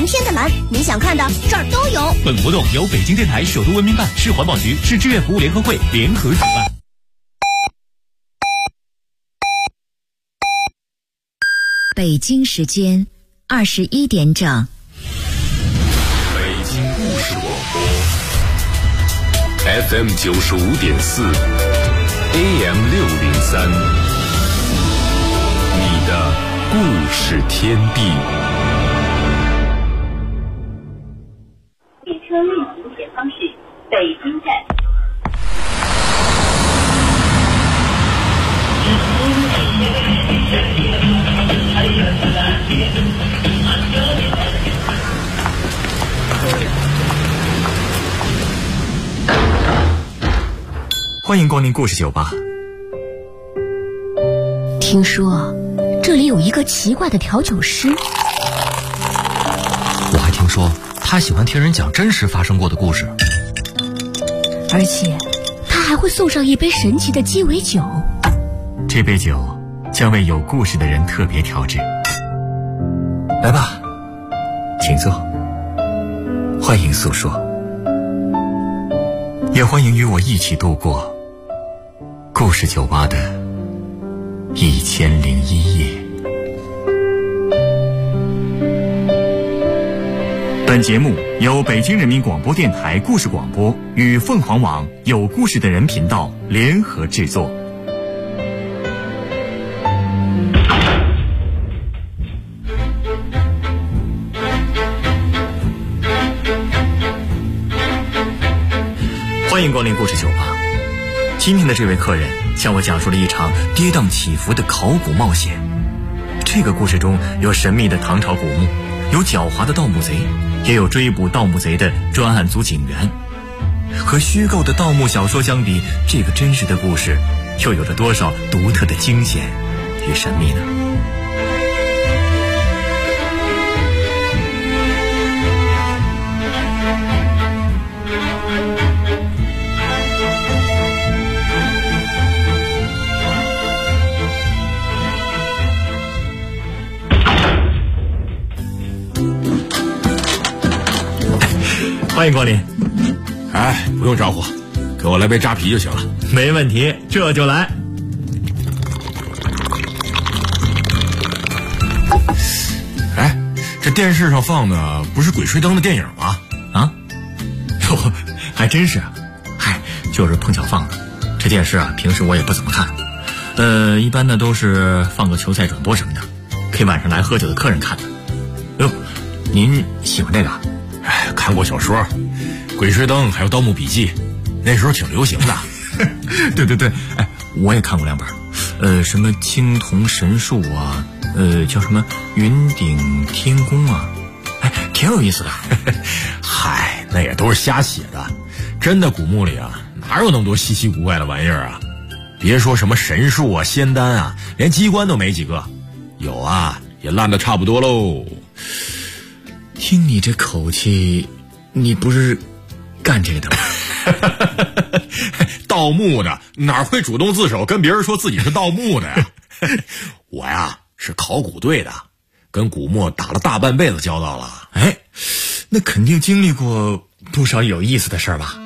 天的蓝，你想看的这儿都有。 本活动由北京电台首都文明办、市环保局、市志愿服务联合会联合主办。 北京时间21点整。 北京故事广播 FM 95.4 AM 603，你的故事天地。 列车运行前方是北京站。 欢迎光临故事酒吧。 听说这里有一个奇怪的调酒师， 我还听说他喜欢听人讲真实发生过的故事， 而且他还会送上一杯神奇的鸡尾酒。 这杯酒将为有故事的人特别调制。来吧，请坐，欢迎诉说，也欢迎与我一起度过故事酒吧的1001夜。本节目由北京人民广播电台故事广播与凤凰网有故事的人频道联合制作。欢迎光临故事酒吧。今天的这位客人向我讲述了一场跌宕起伏的考古冒险。这个故事中有神秘的唐朝古墓，有狡猾的盗墓贼，也有追捕盗墓贼的专案组警员。和虚构的盗墓小说相比，这个真实的故事又有着多少独特的惊险与神秘呢？欢迎光临。 哎，不用招呼，给我来杯扎啤就行了。 没问题，这就来。 哎，这电视上放的不是《鬼吹灯》的电影吗？ 啊？哟，还真是啊。嗨，就是碰巧放的。这电视啊，平时我也不怎么看。一般呢都是放个球赛转播什么的，给晚上来喝酒的客人看的。哟，您喜欢这个？ 哎，看过小说《鬼吹灯》还有《盗墓笔记》，那时候挺流行的。 对对对，哎，我也看过2本，什么青铜神树啊，叫什么云顶天宫啊，哎，挺有意思的。 嗨，那也都是瞎写的，真的古墓里啊，哪有那么多稀奇古怪的玩意儿啊？别说什么神树啊、仙丹啊，连机关都没几个，有啊，也烂得差不多喽。 听你这口气，你不是干这个的吗？ 盗墓的哪会主动自首跟别人说自己是盗墓的呀？我呀是考古队的，跟古墓打了大半辈子交道了。 哎，那肯定经历过不少有意思的事儿吧？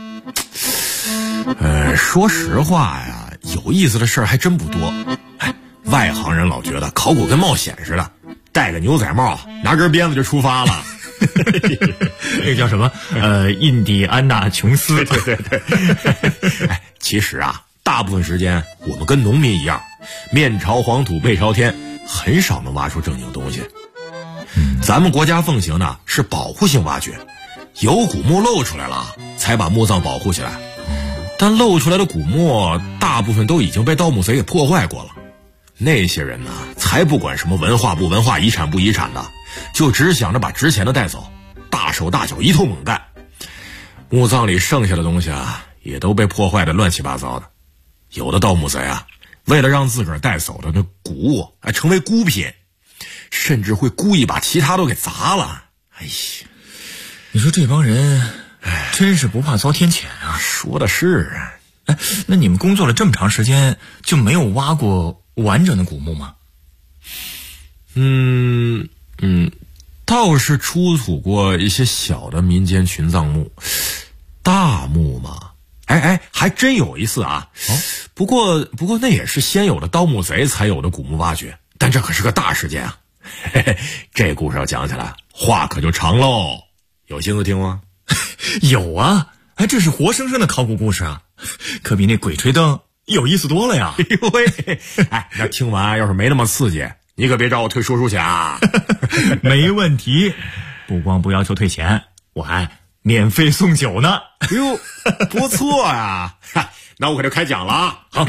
说实话呀，有意思的事儿还真不多。哎，外行人老觉得考古跟冒险似的，戴个牛仔帽，拿根鞭子就出发了。 那个叫什么？印第安纳琼斯。对对对。 哎，其实啊，大部分时间我们跟农民一样，面朝黄土背朝天，很少能挖出正经东西。咱们国家奉行的是保护性挖掘，有古墓露出来了，才把墓葬保护起来。但露出来的古墓大部分都已经被盗墓贼给破坏过了。那些人呢，才不管什么文化不文化、遗产不遗产的，就只想着把值钱的带走，大手大脚一通猛干。墓葬里剩下的东西啊，也都被破坏的乱七八糟的。有的盗墓贼啊，为了让自个儿带走的那古物成为孤品，甚至会故意把其他都给砸了。哎呀， 你说这帮人真是不怕遭天谴啊！ 说的是啊。 哎，那你们工作了这么长时间，就没有挖过完整的古墓吗？ 倒是出土过一些小的民间群葬墓，大墓嘛，还真有一次啊。不过那也是先有的盗墓贼才有的古墓挖掘，但这可是个大事件啊。这故事要讲起来，话可就长喽。有心思听吗？ 有啊，这是活生生的考古故事啊，可比那鬼吹灯有意思多了呀。 哎呦喂，那听完要是没那么刺激，你可别找我退说书钱啊。 没问题，不光不要求退钱，我还免费送酒呢。 哟，不错呀。那我可就开讲了啊。好。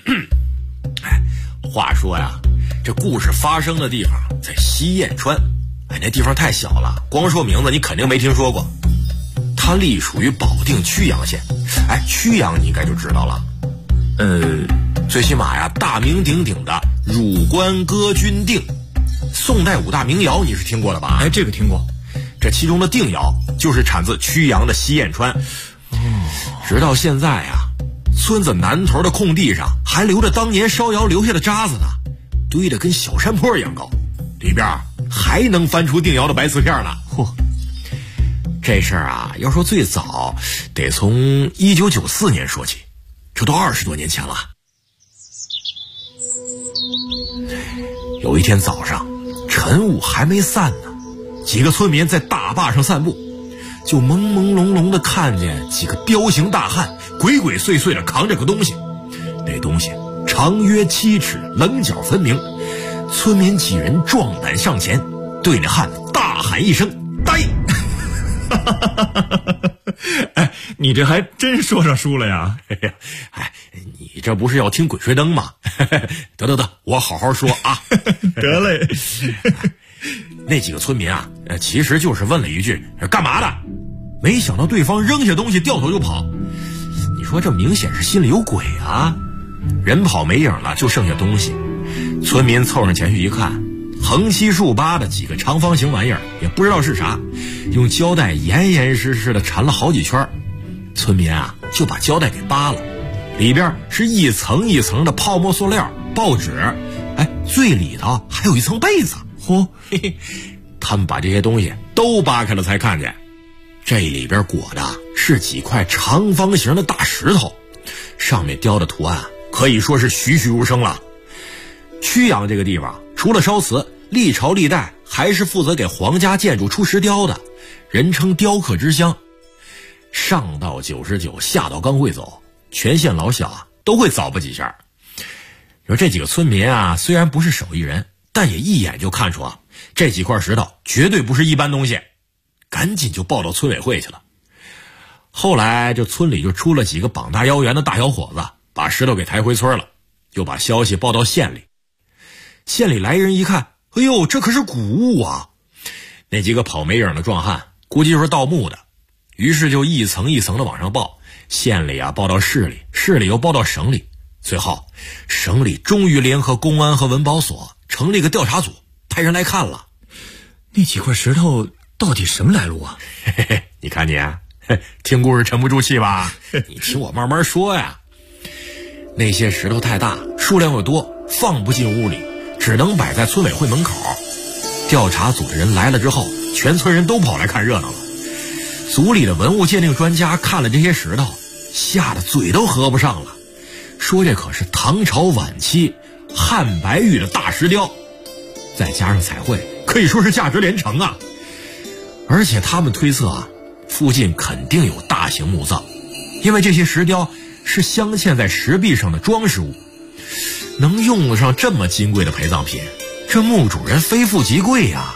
话说呀，这故事发生的地方在西燕川。那地方太小了，光说名字你肯定没听说过。它隶属于保定曲阳县。曲阳你应该就知道了。最起码呀，大名鼎鼎的汝官歌君定，宋代5大名窑你是听过的吧？ 这个听过。 这其中的定窑就是产自曲阳的西燕川。直到现在啊，村子南头的空地上还留着当年烧窑留下的渣子呢，堆得跟小山坡一样高，里边还能翻出定窑的白瓷片呢。嚯！这事儿啊，要说最早得从1994年说起，这都20多年前了。有一天早上，晨雾还没散呢，几个村民在大坝上散步，就朦朦胧胧地看见几个彪形大汉鬼鬼祟祟地扛着个东西，那东西长约7尺，棱角分明。村民几人壮胆上前，对那汉大喊一声：“呆！” 你这还真说上书了呀。 你这不是要听鬼吹灯吗？得，我好好说啊。 得嘞。 那几个村民啊，其实就是问了一句干嘛的，没想到对方扔下东西掉头就跑。你说这明显是心里有鬼啊。人跑没影了，就剩下东西。村民凑上前去一看，横七竖八的几个长方形玩意儿，也不知道是啥，用胶带严严实实的缠了好几圈。村民啊就把胶带给扒了，里边是一层一层的泡沫塑料、报纸，最里头还有一层被子。他们把这些东西都扒开了才看见，这里边裹的是几块长方形的大石头，上面雕的图案可以说是栩栩如生了。曲阳这个地方除了烧瓷，历朝历代还是负责给皇家建筑出石雕的，人称雕刻之乡。上到99，下到刚会走，全县老小啊都会早吧几下。说这几个村民啊，虽然不是手艺人，但也一眼就看出啊，这几块石头绝对不是一般东西，赶紧就报到村委会去了。后来这村里就出了几个膀大腰圆的大小伙子，把石头给抬回村了，又把消息报到县里。县里来人一看，哎呦，这可是古物啊！那几个跑没影的壮汉估计就是盗墓的，于是就一层一层的往上报，县里啊报到市里，市里又报到省里，最后省里终于联合公安和文保所成立个调查组，派人来看了。 那几块石头到底什么来路啊？ 你看你听故事沉不住气吧？你听我慢慢说呀。那些石头太大，数量又多，放不进屋里，只能摆在村委会门口。调查组的人来了之后，全村人都跑来看热闹了。组里的文物鉴定专家看了这些石头，吓得嘴都合不上了，说这可是唐朝晚期汉白玉的大石雕，再加上彩绘，可以说是价值连城啊。而且他们推测啊，附近肯定有大型墓葬，因为这些石雕是镶嵌在石壁上的装饰物，能用得上这么金贵的陪葬品，这墓主人非富即贵呀。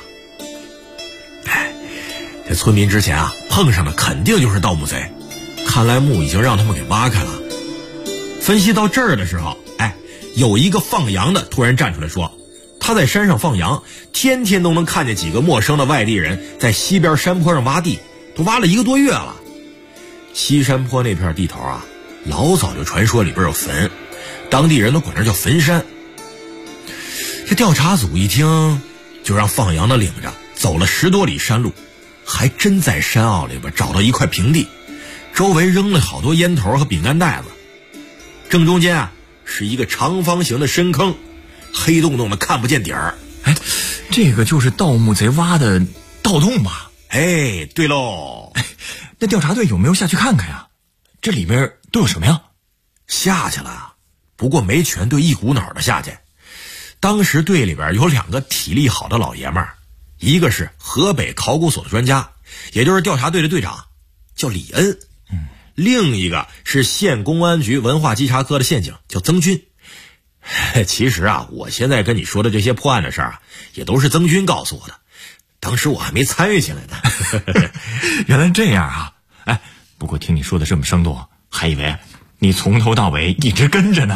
这村民之前啊碰上的肯定就是盗墓贼，看来墓已经让他们给挖开了。分析到这儿的时候，有一个放羊的突然站出来说，他在山上放羊，天天都能看见几个陌生的外地人在西边山坡上挖地，都挖了1个多月了。西山坡那片地头啊，老早就传说里边有坟，当地人都管这叫坟山。这调查组一听，就让放羊的领着走了10多里山路，还真在山坳里边找到一块平地，周围扔了好多烟头和饼干袋子，正中间啊是一个长方形的深坑，黑洞洞的看不见底儿。 这个就是盗墓贼挖的盗洞吧？ 哎，对喽。 那调查队有没有下去看看呀？这里边都有什么呀？ 下去了，不过没全队一股脑的下去。当时队里边有2个体力好的老爷们儿，一个是河北考古所的专家，也就是调查队的队长，叫李恩。另一个是县公安局文化稽查科的县警，叫曾军。其实啊，我现在跟你说的这些破案的事儿啊，也都是曾军告诉我的，当时我还没参与进来呢。 原来这样啊！哎，不过听你说的这么生动，还以为你从头到尾一直跟着呢。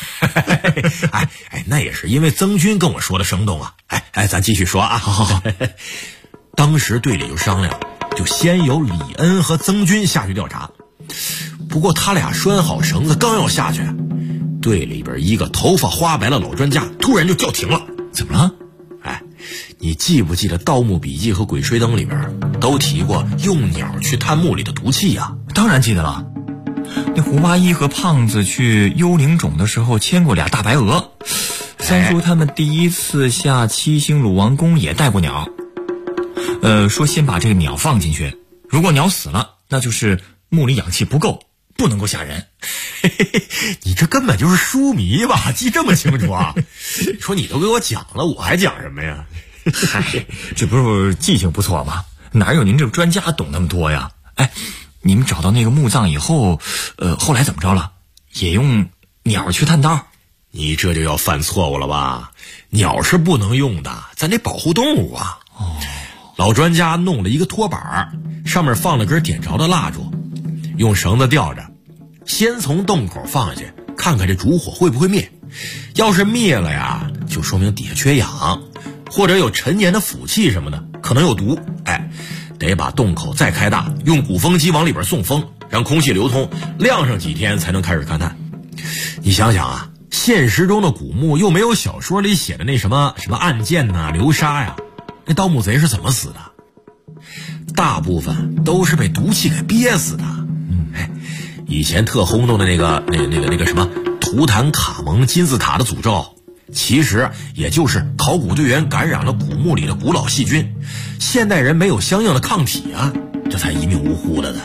那也是因为曾军跟我说的生动啊。咱继续说啊。好。当时队里就商量，就先由李恩和曾军下去调查。不过他俩拴好绳子，刚要下去，队里边一个头发花白的老专家突然就叫停了。 怎么了？ 你记不记得《盗墓笔记》和《鬼吹灯》里边都提过用鸟去探墓里的毒气呀？ 当然记得了。那胡八一和胖子去幽灵冢的时候牵过俩大白鹅，三叔他们第一次下七星鲁王宫也带过鸟。说先把这个鸟放进去，如果鸟死了，那就是墓里氧气不够，不能够吓人。 你这根本就是书迷吧，记这么清楚啊？说你都给我讲了，我还讲什么呀？ 这不是记性不错吗？哪有您这个专家懂那么多呀？你们找到那个墓葬以后，后来怎么着了？也用鸟去探道？ 你这就要犯错误了吧？鸟是不能用的，咱得保护动物啊。老专家弄了一个拖板，上面放了根点着的蜡烛，用绳子吊着，先从洞口放下去，看看这烛火会不会灭。要是灭了呀，就说明底下缺氧，或者有陈年的腐气什么的，可能有毒。得把洞口再开大，用鼓风机往里边送风，让空气流通，晾上几天才能开始勘探。你想想啊，现实中的古墓又没有小说里写的那什么案件呐、流沙呀，那盗墓贼是怎么死的？大部分都是被毒气给憋死的。以前特轰动的那个什么图坦卡蒙金字塔的诅咒，其实也就是考古队员感染了古墓里的古老细菌，现代人没有相应的抗体啊，这才一命呜呼的。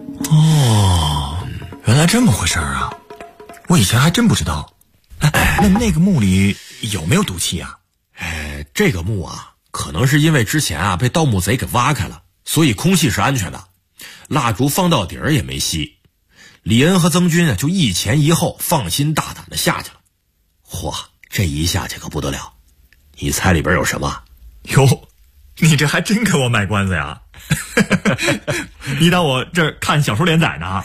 原来这么回事啊！我以前还真不知道。那个墓里有没有毒气啊？ 这个墓啊，可能是因为之前啊被盗墓贼给挖开了，所以空气是安全的，蜡烛放到底儿也没熄。李恩和曾军啊就一前一后，放心大胆的下去了。嚯，这一下去可不得了！你猜里边有什么？ 哟，你这还真给我卖关子呀！你当我这看小说连载呢？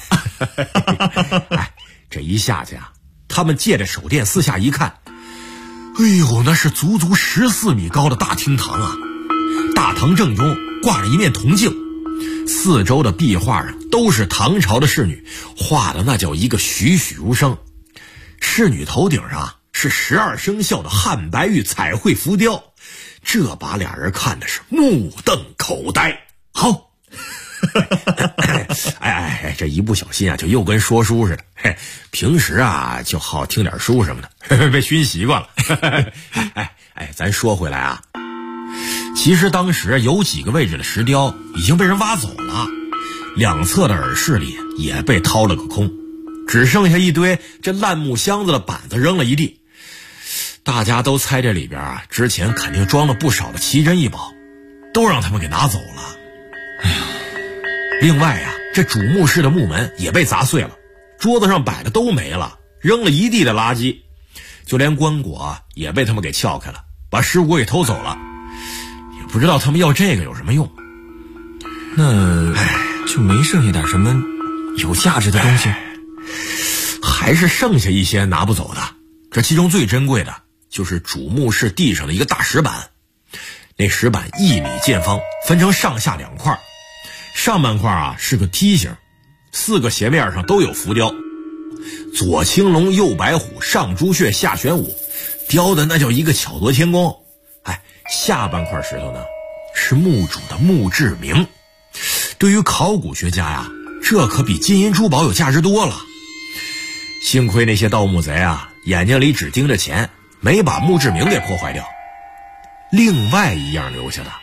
这一下去啊，他们借着手电四下一看，哎呦，那是足足14米高的大厅堂啊！大堂正中挂着一面铜镜，四周的壁画啊都是唐朝的仕女，画的那叫一个栩栩如生。仕女头顶上是12生肖的汉白玉彩绘浮雕，这把俩人看的是目瞪口呆。好，这一不小心啊，就又跟说书似的。平时啊，就好听点书什么的，被熏习惯了。咱说回来啊，其实当时有几个位置的石雕已经被人挖走了，两侧的耳室里也被掏了个空，只剩下一堆这烂木箱子的板子扔了一地。大家都猜这里边啊，之前肯定装了不少的奇珍异宝，都让他们给拿走了。另外啊，这主墓室的木门也被砸碎了，桌子上摆的都没了，扔了一地的垃圾，就连棺椁也被他们给撬开了，把尸骨给偷走了。也不知道他们要这个有什么用， 那就没剩下点什么有价值的东西？ 还是剩下一些拿不走的。这其中最珍贵的就是主墓室地上的一个大石板，那石板1米见方，分成上下2块，上半块啊是个梯形，4个斜面上都有浮雕，左青龙右白虎上朱雀下玄武，雕的那叫一个巧夺天工。下半块石头呢是墓主的墓志铭，对于考古学家呀，这可比金银珠宝有价值多了。幸亏那些盗墓贼啊，眼睛里只盯着钱，没把墓志铭给破坏掉。另外一样留下的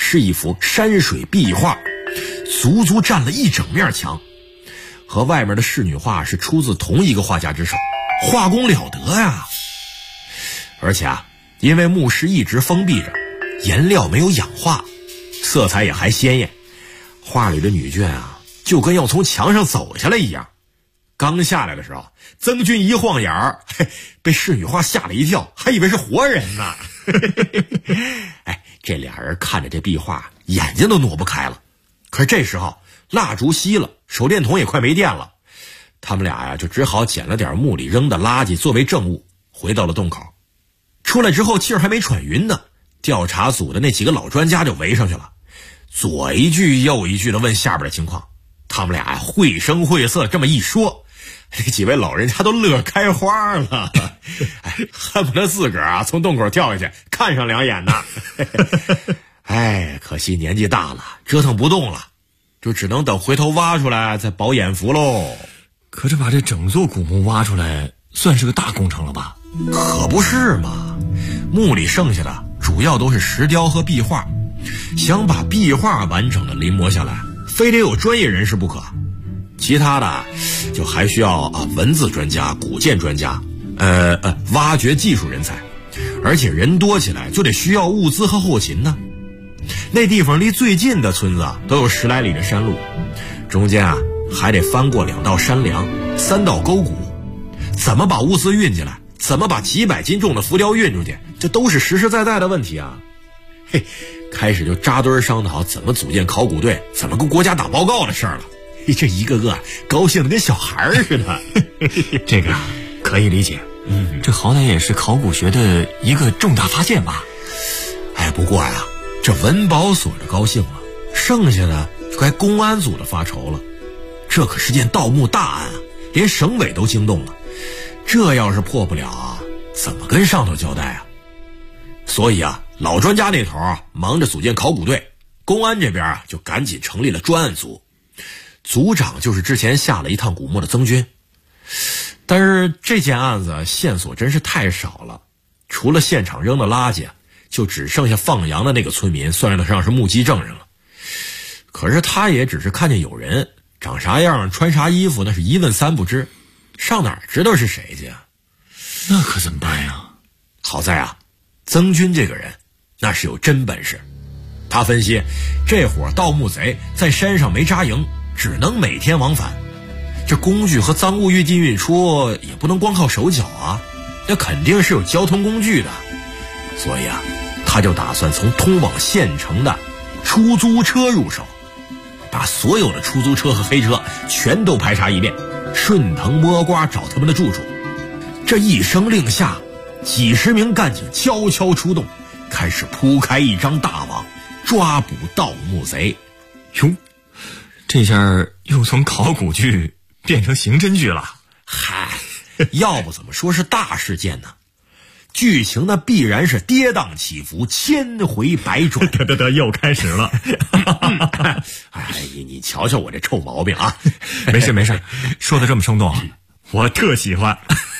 是一幅山水壁画，足足占了一整面墙，和外面的仕女画是出自同一个画家之手，画工了得呀。而且啊，因为墓室一直封闭着，颜料没有氧化，色彩也还鲜艳，画里的女眷啊就跟要从墙上走下来一样。刚下来的时候，曾军一晃眼儿，被仕女画吓了一跳，还以为是活人呢。哎，这俩人看着这壁画，眼睛都挪不开了。可是这时候蜡烛熄了，手电筒也快没电了，他们俩呀就只好捡了点墓里扔的垃圾作为证物，回到了洞口。出来之后气儿还没喘匀呢，调查组的那几个老专家就围上去了，左一句右一句的问下边的情况。他们俩绘声绘色这么一说，这几位老人家都乐开花了，哎，恨不得自个儿啊从洞口跳下去看上两眼呢。哎，可惜年纪大了，折腾不动了，就只能等回头挖出来再饱眼福喽。 可这把这整座古墓挖出来，算是个大工程了吧？ 可不是嘛，墓里剩下的主要都是石雕和壁画，想把壁画完整的临摹下来，非得有专业人士不可。其他的就还需要文字专家、古建专家，挖掘技术人才，而且人多起来就得需要物资和后勤呢。那地方离最近的村子都有10来里的山路，中间还得翻过2道山梁、3道沟谷，怎么把物资运进来，怎么把几百斤重的浮雕运出去，这都是实实在在的问题啊。嘿，开始就扎堆商讨怎么组建考古队，怎么跟国家打报告的事儿了。这一个个高兴的跟小孩似的。 这个可以理解，这好歹也是考古学的一个重大发现吧。 哎，不过呀，这文保所的高兴了，剩下的就该公安组的发愁了。这可是件盗墓大案啊，连省委都惊动了。这要是破不了，怎么跟上头交代啊？所以啊，老专家那头忙着组建考古队，公安这边就赶紧成立了专案组，组长就是之前下了一趟古墓的曾军。但是这件案子线索真是太少了，除了现场扔的垃圾，就只剩下放羊的那个村民算得上是目击证人了。可是他也只是看见有人，长啥样穿啥衣服那是一问三不知，上哪儿知道是谁去啊？ 那可怎么办呀？ 好在啊，曾军这个人那是有真本事。他分析，这伙盗墓贼在山上没扎营，只能每天往返，这工具和赃物运进运出也不能光靠手脚啊，那肯定是有交通工具的。所以啊，他就打算从通往县城的出租车入手，把所有的出租车和黑车全都排查一遍，顺藤摸瓜找他们的住处。这一声令下，几十名干警悄悄出动，开始铺开一张大网，抓捕盗墓贼。 哟，这下又从考古剧变成刑侦剧了。 嗨，要不怎么说是大事件呢？剧情呢必然是跌宕起伏，千回百转。 得，又开始了。 哎，你瞧瞧我这臭毛病啊！ 没事，说的这么生动，我特喜欢。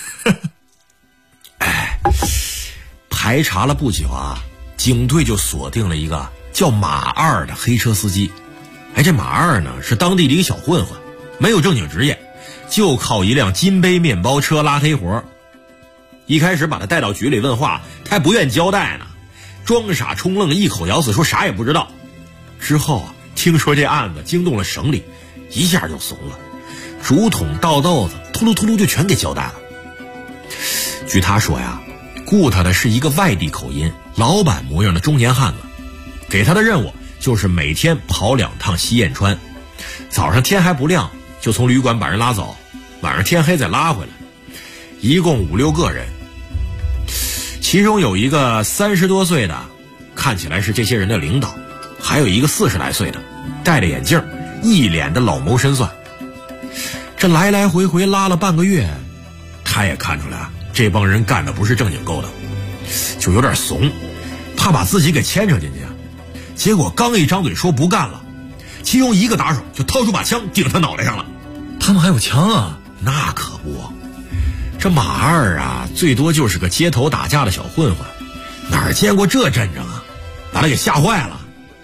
哎，排查了不久啊，警队就锁定了一个叫马二的黑车司机。哎，这马二呢是当地的一个小混混，没有正经职业，就靠一辆金杯面包车拉忒活。一开始把他带到局里问话，他还不愿交代呢，装傻充愣，一口咬死说啥也不知道。之后啊，听说这案子惊动了省里，一下就怂了，竹筒倒豆子秃噜秃噜就全给交代了。据他说呀，雇他的是一个外地口音、老板模样的中年汉子，给他的任务就是每天跑2趟西燕川，早上天还不亮就从旅馆把人拉走，晚上天黑再拉回来，一共5、6个人。其中有一个30多岁的，看起来是这些人的领导，还有一个40来岁的，戴着眼镜，一脸的老谋深算。这来来回回拉了半个月，他也看出来这帮人干的不是正经勾当，就有点怂，怕把自己给牵扯进去。结果刚一张嘴说不干了，其中一个打手就掏出把枪顶他脑袋上了。 他们还有枪啊？ 那可不，这马二啊，最多就是个街头打架的小混混，哪儿见过这阵仗啊，把他给吓坏了。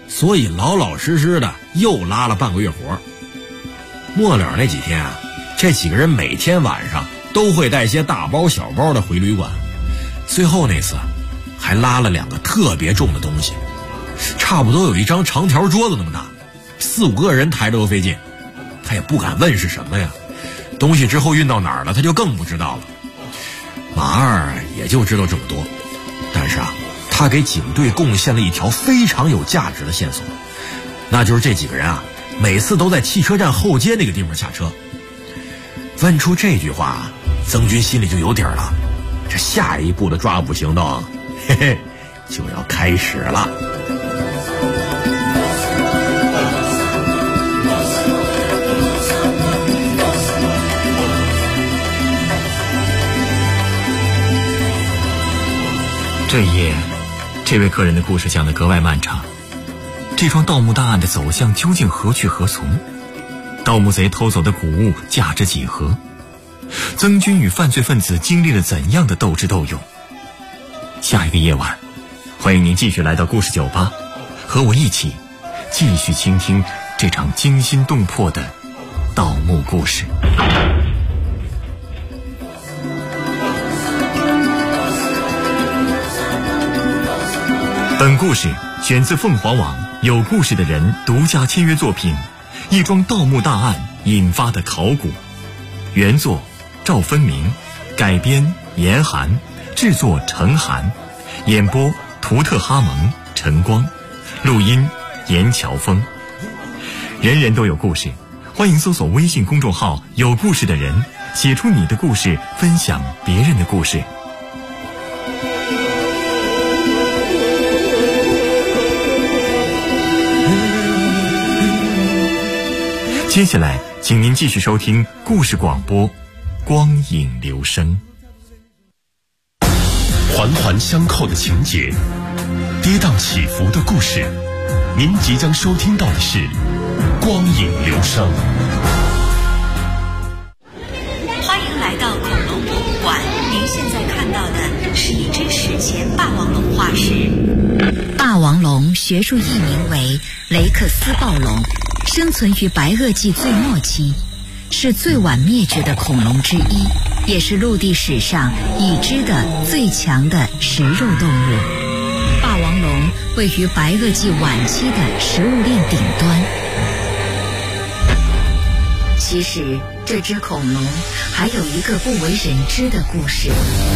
所以老老实实的又拉了半个月活。末了那几天啊，这几个人每天晚上都会带些大包小包的回旅馆。最后那次还拉了2个特别重的东西，差不多有一张长条桌子那么大，4、5个人抬着都费劲。他也不敢问是什么呀，东西之后运到哪儿了他就更不知道了。马二也就知道这么多，但是啊，他给警队贡献了一条非常有价值的线索，那就是这几个人啊，每次都在汽车站后街那个地方下车。问出这句话，曾军心里就有底儿了，这下一步的抓捕行动，嘿嘿，就要开始了。 这一夜，这位客人的故事讲得格外漫长。这桩盗墓大案的走向究竟何去何从？盗墓贼偷走的古物价值几何？曾军与犯罪分子经历了怎样的斗智斗勇？下一个夜晚，欢迎您继续来到故事酒吧，和我一起继续倾听这场惊心动魄的盗墓故事。本故事选自凤凰网有故事的人独家签约作品《一桩盗墓大案引发的考古》，原作赵分明，改编严寒，制作程寒，演播图特哈蒙、陈光，录音严乔峰。人人都有故事，欢迎搜索微信公众号有故事的人，写出你的故事，分享别人的故事。接下来请您继续收听故事广播《光影留声》。 环环相扣的情节，跌宕起伏的故事，您即将收听到的是《光影留声》。 欢迎来到恐龙博物馆，您现在看到的是一只史前霸王龙化石。 霸王龙学术译名为雷克斯暴龙，生存于白垩纪最末期，是最晚灭绝的恐龙之一，也是陆地史上已知的最强的食肉动物。霸王龙位于白垩纪晚期的食物链顶端。其实这只恐龙还有一个不为人知的故事。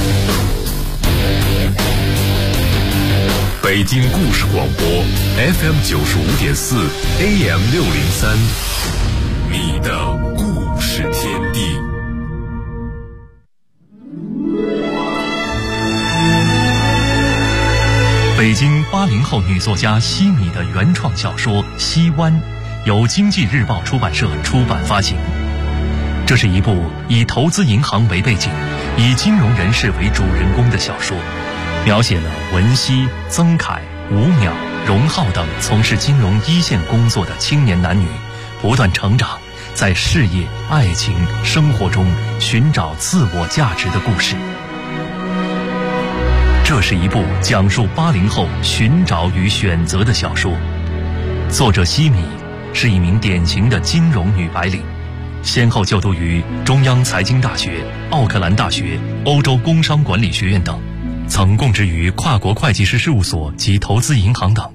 北京故事广播 FM 95.4 AM 603，你的故事天地。 北京80后女作家西米的原创小说《西湾》，由经济日报出版社出版发行。这是一部以投资银行为背景，以金融人士为主人公的小说，描写了文熙、曾凯、吴淼、荣浩等从事金融一线工作的青年男女不断成长，在事业、爱情、生活中寻找自我价值的故事。这是一部讲述80后寻找与选择的小说。作者西米是一名典型的金融女白领，先后就读于中央财经大学、奥克兰大学、欧洲工商管理学院等，曾供职于跨国会计师事务所及投资银行等。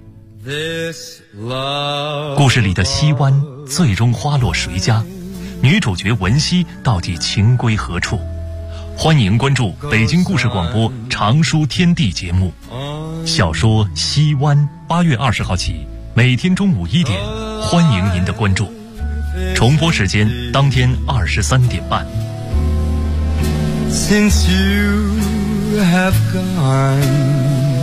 故事里的西湾最终花落谁家？女主角文熙到底情归何处？欢迎关注北京故事广播长书天地节目。小说《西湾》8月20号起，每天中午1点，欢迎您的关注。重播时间当天23点半。 Since you have gone,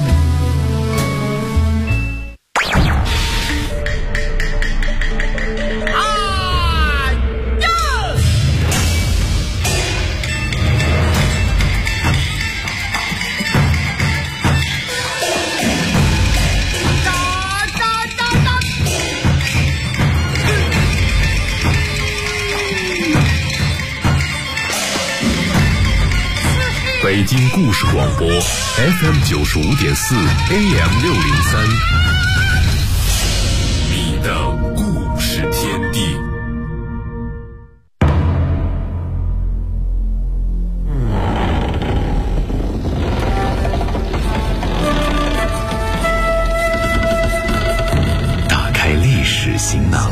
北京故事广播 FM 95.4 AM 603， 的故事天地。 打开历史行囊，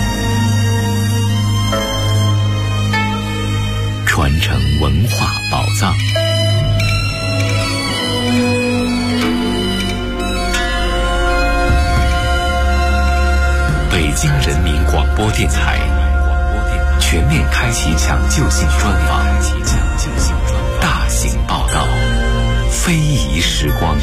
传承文化宝藏。北京人民广播电台全面开启抢救性专访，大型报道，非遗时光。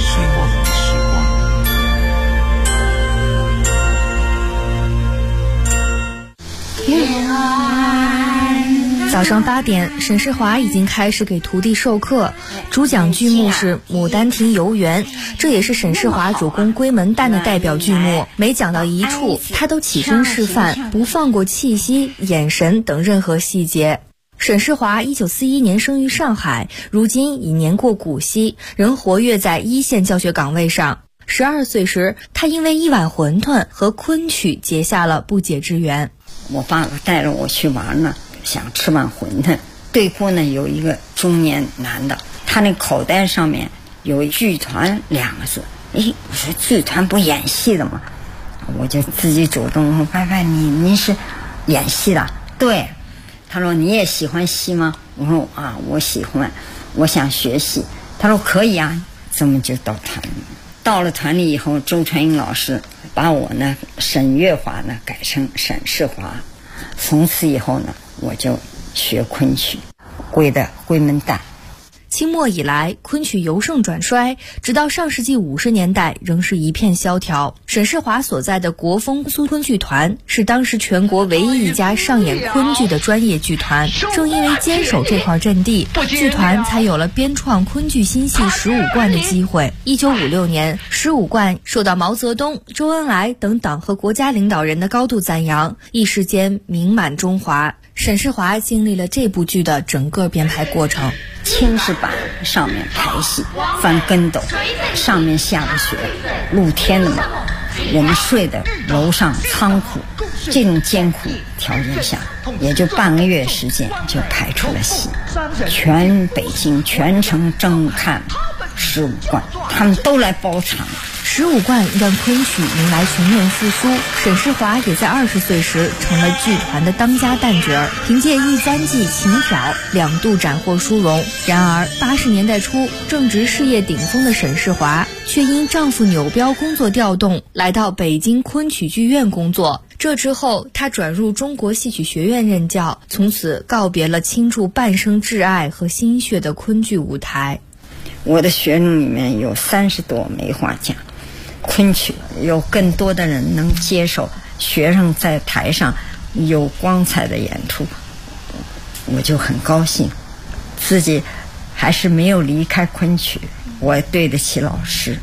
早上8点，沈世华已经开始给徒弟授课。主讲剧目是《牡丹亭游园》，这也是沈世华主攻闺门旦的代表剧目。每讲到一处，他都起身示范，不放过气息、眼神等任何细节。沈世华1941年生于上海，如今已年过古稀，仍活跃在一线教学岗位上。12岁时，他因为一碗馄饨和昆曲结下了不解之缘。 我爸爸带着我去玩呢，想吃碗馄饨。对过呢有一个中年男的，他那口袋上面有剧团2个字。我说剧团不演戏的吗？我就自己主动说：“伯伯，您是演戏的？”对。他说：“你也喜欢戏吗？”我说：“啊，我喜欢，我想学戏。”他说：“可以啊。”这么就到团里。到了团里以后，周传英老师把我呢沈月华呢改成沈世华。从此以后呢，我就学昆曲，归的闺门旦。 清末以来，昆曲由盛转衰，直到上世纪50年代仍是一片萧条。沈世华所在的国风苏昆剧团是当时全国唯一一家上演昆剧的专业剧团。正因为坚守这块阵地，剧团才有了编创昆剧新戏15贯的机会。1956年，15贯受到毛泽东、周恩来等党和国家领导人的高度赞扬，一时间名满中华。沈世华经历了这部剧的整个编排过程。 青石板上面排戏，翻跟斗，上面下着雪，露天的嘛，我们睡的楼上仓库，这种艰苦条件下，也就半个月时间就排出了戏。全北京全城争看15贯，他们都来包场。 15贯让昆曲迎来全面复苏，沈世华也在20岁时成了剧团的当家旦角儿，凭借《玉簪记》《琴挑》2度斩获殊荣。然而80年代初，正值事业顶峰的沈世华却因丈夫扭标工作调动，来到北京昆曲剧院工作。这之后，他转入中国戏曲学院任教，从此告别了倾注半生挚爱和心血的昆剧舞台。 我的学生里面有30多梅花奖，昆曲有更多的人能接受学生在台上有光彩的演出，我就很高兴。自己还是没有离开昆曲，我对得起老师。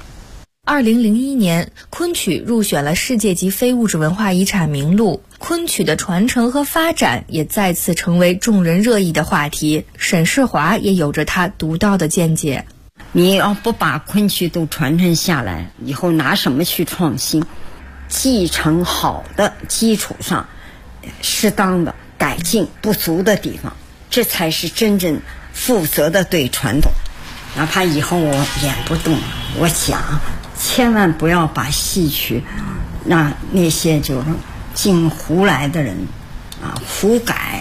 2001年，昆曲入选了世界级非物质文化遗产名录，昆曲的传承和发展也再次成为众人热议的话题。沈世华也有着他独到的见解。 你要不把昆曲都传承下来，以后拿什么去创新？继承好的基础上，适当的改进不足的地方，这才是真正负责的对传统。哪怕以后我演不动，我想千万不要把戏曲让那些就是进胡来的人胡改，